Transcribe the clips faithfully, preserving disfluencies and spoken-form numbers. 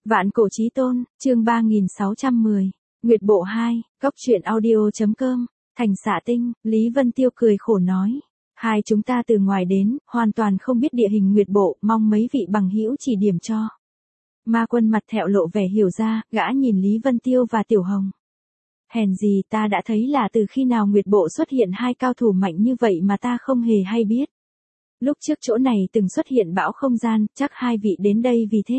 Vạn cổ chí tôn, chương ba nghìn sáu trăm mười. Nguyệt bộ hai, góc truyện audio.com, Thành Xạ Tinh, Lý Vân Tiêu cười khổ nói. Hai chúng ta từ ngoài đến, hoàn toàn không biết địa hình Nguyệt bộ, mong mấy vị bằng hữu chỉ điểm cho. Ma Quân mặt thẹo lộ vẻ hiểu ra, gã nhìn Lý Vân Tiêu và Tiểu Hồng. Hèn gì ta đã thấy là từ khi nào Nguyệt bộ xuất hiện hai cao thủ mạnh như vậy mà ta không hề hay biết. Lúc trước chỗ này từng xuất hiện bão không gian, chắc hai vị đến đây vì thế.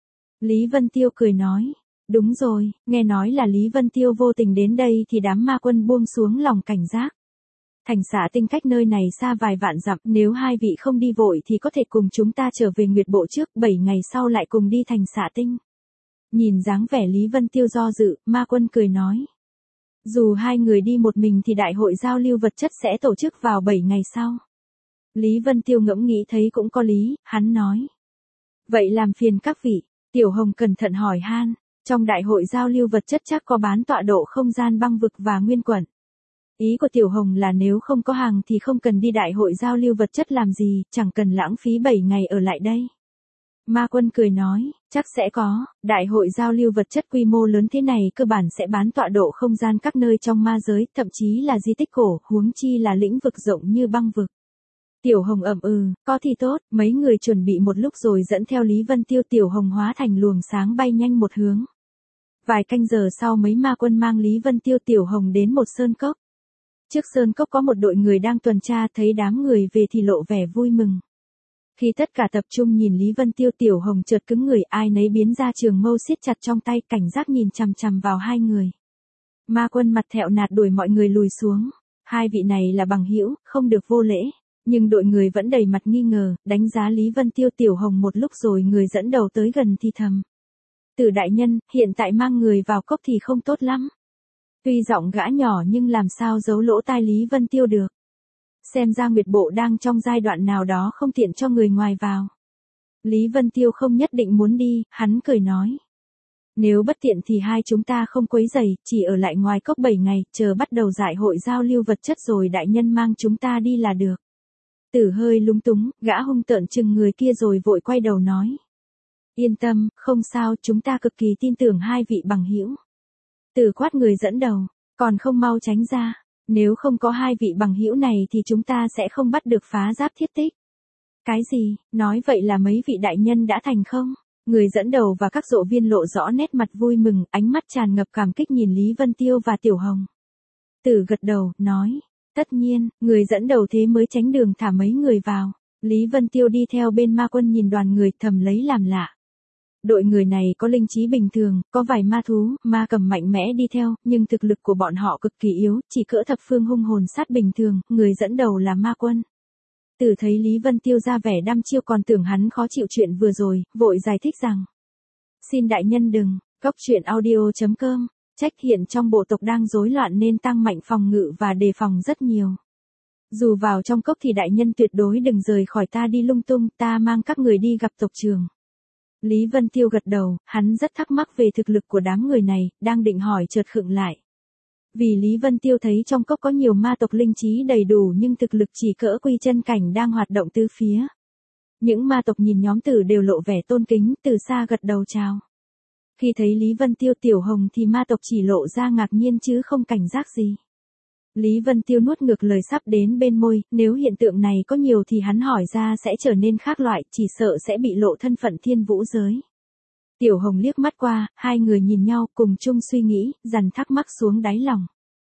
Lý Vân Tiêu cười nói, đúng rồi, nghe nói là Lý Vân Tiêu vô tình đến đây thì đám ma quân buông xuống lòng cảnh giác. Thành Xạ Tinh cách nơi này xa vài vạn dặm, nếu hai vị không đi vội thì có thể cùng chúng ta trở về Nguyệt bộ trước, bảy ngày sau lại cùng đi Thành Xạ Tinh. Nhìn dáng vẻ Lý Vân Tiêu do dự, ma quân cười nói. Dù hai người đi một mình thì đại hội giao lưu vật chất sẽ tổ chức vào bảy ngày sau. Lý Vân Tiêu ngẫm nghĩ thấy cũng có lý, hắn nói. Vậy làm phiền các vị. Tiểu Hồng cẩn thận hỏi han, trong đại hội giao lưu vật chất chắc có bán tọa độ không gian băng vực và nguyên quẩn. Ý của Tiểu Hồng là nếu không có hàng thì không cần đi đại hội giao lưu vật chất làm gì, chẳng cần lãng phí bảy ngày ở lại đây. Ma Quân cười nói, chắc sẽ có, đại hội giao lưu vật chất quy mô lớn thế này cơ bản sẽ bán tọa độ không gian các nơi trong ma giới, thậm chí là di tích cổ, huống chi là lĩnh vực rộng như băng vực. Tiểu Hồng ậm ừ, có thì tốt, mấy người chuẩn bị một lúc rồi dẫn theo Lý Vân Tiêu. Tiểu Hồng hóa thành luồng sáng bay nhanh một hướng. Vài canh giờ sau mấy ma quân mang Lý Vân Tiêu Tiểu Hồng đến một sơn cốc. Trước sơn cốc có một đội người đang tuần tra, thấy đám người về thì lộ vẻ vui mừng. Khi tất cả tập trung nhìn Lý Vân Tiêu, Tiểu Hồng chợt cứng người, ai nấy biến ra trường mâu siết chặt trong tay, cảnh giác nhìn chằm chằm vào hai người. Ma Quân mặt thẹo nạt đuổi mọi người lùi xuống. Hai vị này là bằng hữu, không được vô lễ. Nhưng đội người vẫn đầy mặt nghi ngờ, đánh giá Lý Vân Tiêu. Tiểu Hồng một lúc rồi người dẫn đầu tới gần thì thầm. Tử đại nhân, hiện tại mang người vào cốc thì không tốt lắm. Tuy giọng gã nhỏ nhưng làm sao giấu lỗ tai Lý Vân Tiêu được. Xem ra Nguyệt bộ đang trong giai đoạn nào đó không tiện cho người ngoài vào. Lý Vân Tiêu không nhất định muốn đi, hắn cười nói. Nếu bất tiện thì hai chúng ta không quấy rầy, chỉ ở lại ngoài cốc bảy ngày, chờ bắt đầu giải hội giao lưu vật chất rồi đại nhân mang chúng ta đi là được. Tử hơi lúng túng, gã hung tợn chừng người kia rồi vội quay đầu nói. Yên tâm, không sao, chúng ta cực kỳ tin tưởng hai vị bằng hữu. Tử quát người dẫn đầu, còn không mau tránh ra, nếu không có hai vị bằng hữu này thì chúng ta sẽ không bắt được phá giáp thiết tích. Cái gì, nói vậy là mấy vị đại nhân đã thành không? Người dẫn đầu và các dộ viên lộ rõ nét mặt vui mừng, ánh mắt tràn ngập cảm kích nhìn Lý Vân Tiêu và Tiểu Hồng. Tử gật đầu, nói. Tất nhiên, người dẫn đầu thế mới tránh đường thả mấy người vào. Lý Vân Tiêu đi theo bên ma quân nhìn đoàn người thầm lấy làm lạ. Đội người này có linh trí bình thường, có vài ma thú, ma cầm mạnh mẽ đi theo, nhưng thực lực của bọn họ cực kỳ yếu, chỉ cỡ thập phương hung hồn sát bình thường, người dẫn đầu là ma quân. Tử thấy Lý Vân Tiêu ra vẻ đăm chiêu còn tưởng hắn khó chịu chuyện vừa rồi, vội giải thích rằng. Xin đại nhân đừng, góc truyện audio.com. Trách hiện trong bộ tộc đang rối loạn nên tăng mạnh phòng ngự và đề phòng rất nhiều. Dù vào trong cốc thì đại nhân tuyệt đối đừng rời khỏi ta đi lung tung, ta mang các người đi gặp tộc trưởng. Lý Vân Tiêu gật đầu, hắn rất thắc mắc về thực lực của đám người này, đang định hỏi chợt khựng lại. Vì Lý Vân Tiêu thấy trong cốc có nhiều ma tộc linh trí đầy đủ nhưng thực lực chỉ cỡ quy chân cảnh đang hoạt động tứ phía. Những ma tộc nhìn nhóm Tử đều lộ vẻ tôn kính, từ xa gật đầu chào. Khi thấy Lý Vân Tiêu Tiểu Hồng thì ma tộc chỉ lộ ra ngạc nhiên chứ không cảnh giác gì. Lý Vân Tiêu nuốt ngược lời sắp đến bên môi, nếu hiện tượng này có nhiều thì hắn hỏi ra sẽ trở nên khác loại, chỉ sợ sẽ bị lộ thân phận thiên vũ giới. Tiểu Hồng liếc mắt qua, hai người nhìn nhau cùng chung suy nghĩ, dằn thắc mắc xuống đáy lòng.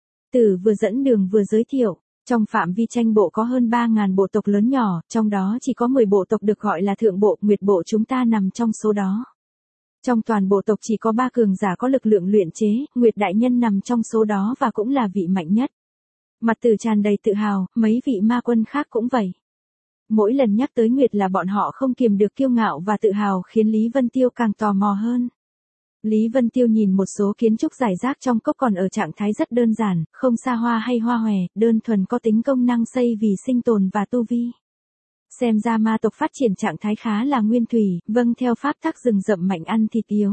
Tử vừa dẫn đường vừa giới thiệu, trong phạm vi tranh bộ có hơn ba nghìn bộ tộc lớn nhỏ, trong đó chỉ có mười bộ tộc được gọi là thượng bộ, Nguyệt bộ chúng ta nằm trong số đó. Trong toàn bộ tộc chỉ có ba cường giả có lực lượng luyện chế, Nguyệt đại nhân nằm trong số đó và cũng là vị mạnh nhất. Mặt Tử tràn đầy tự hào, mấy vị ma quân khác cũng vậy. Mỗi lần nhắc tới Nguyệt là bọn họ không kiềm được kiêu ngạo và tự hào khiến Lý Vân Tiêu càng tò mò hơn. Lý Vân Tiêu nhìn một số kiến trúc rải rác trong cốc còn ở trạng thái rất đơn giản, không xa hoa hay hoa hòe, đơn thuần có tính công năng xây vì sinh tồn và tu vi. Xem ra ma tộc phát triển trạng thái khá là nguyên thủy, vâng theo pháp tắc rừng rậm mạnh ăn thịt yếu.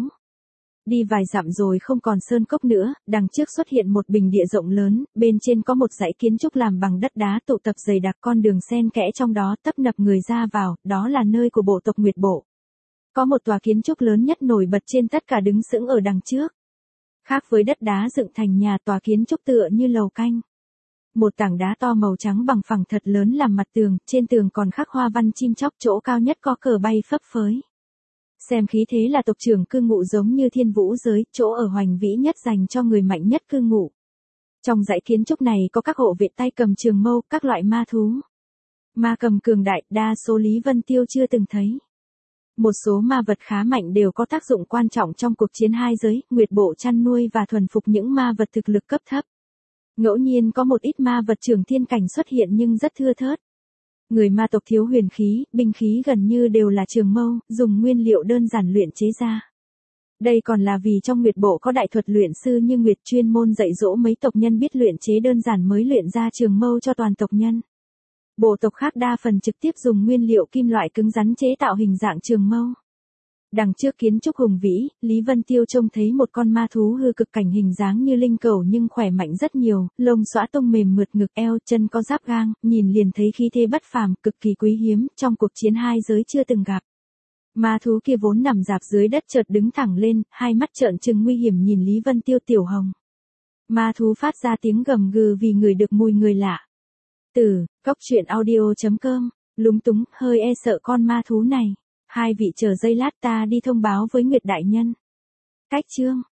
Đi vài dặm rồi không còn sơn cốc nữa, đằng trước xuất hiện một bình địa rộng lớn, bên trên có một dãy kiến trúc làm bằng đất đá tụ tập dày đặc, con đường xen kẽ trong đó tấp nập người ra vào, đó là nơi của bộ tộc Nguyệt bộ. Có một tòa kiến trúc lớn nhất nổi bật trên tất cả đứng sững ở đằng trước. Khác với đất đá dựng thành nhà, tòa kiến trúc tựa như lầu canh. Một tảng đá to màu trắng bằng phẳng thật lớn làm mặt tường, trên tường còn khắc hoa văn chim chóc, chỗ cao nhất có cờ bay phấp phới. Xem khí thế là tộc trưởng cư ngụ giống như thiên vũ giới, chỗ ở hoành vĩ nhất dành cho người mạnh nhất cư ngụ. Trong dãy kiến trúc này có các hộ vệ tay cầm trường mâu, các loại ma thú. Ma cầm cường đại, đa số Lý Vân Tiêu chưa từng thấy. Một số ma vật khá mạnh đều có tác dụng quan trọng trong cuộc chiến hai giới, Nguyệt Bộ chăn nuôi và thuần phục những ma vật thực lực cấp thấp. Ngẫu nhiên có một ít ma vật trưởng thiên cảnh xuất hiện nhưng rất thưa thớt. Người ma tộc thiếu huyền khí, binh khí gần như đều là trường mâu, dùng nguyên liệu đơn giản luyện chế ra. Đây còn là vì trong Nguyệt Bộ có đại thuật luyện sư như Nguyệt chuyên môn dạy dỗ mấy tộc nhân biết luyện chế đơn giản mới luyện ra trường mâu cho toàn tộc nhân. Bộ tộc khác đa phần trực tiếp dùng nguyên liệu kim loại cứng rắn chế tạo hình dạng trường mâu. Đằng trước kiến trúc hùng vĩ, Lý Vân Tiêu trông thấy một con ma thú hư cực cảnh hình dáng như linh cẩu nhưng khỏe mạnh rất nhiều, lông xõa tung mềm mượt ngực eo, chân có giáp gang, nhìn liền thấy khí thế bất phàm, cực kỳ quý hiếm, trong cuộc chiến hai giới chưa từng gặp. Ma thú kia vốn nằm rạp dưới đất chợt đứng thẳng lên, hai mắt trợn trừng nguy hiểm nhìn Lý Vân Tiêu. Tiểu Hồng. Ma thú phát ra tiếng gầm gừ vì ngửi được mùi người lạ. Từ, cốc truyện audio chấm com, lúng túng, hơi e sợ con ma thú này. Hai vị chờ giây lát ta đi thông báo với Nguyệt đại nhân. Cách chương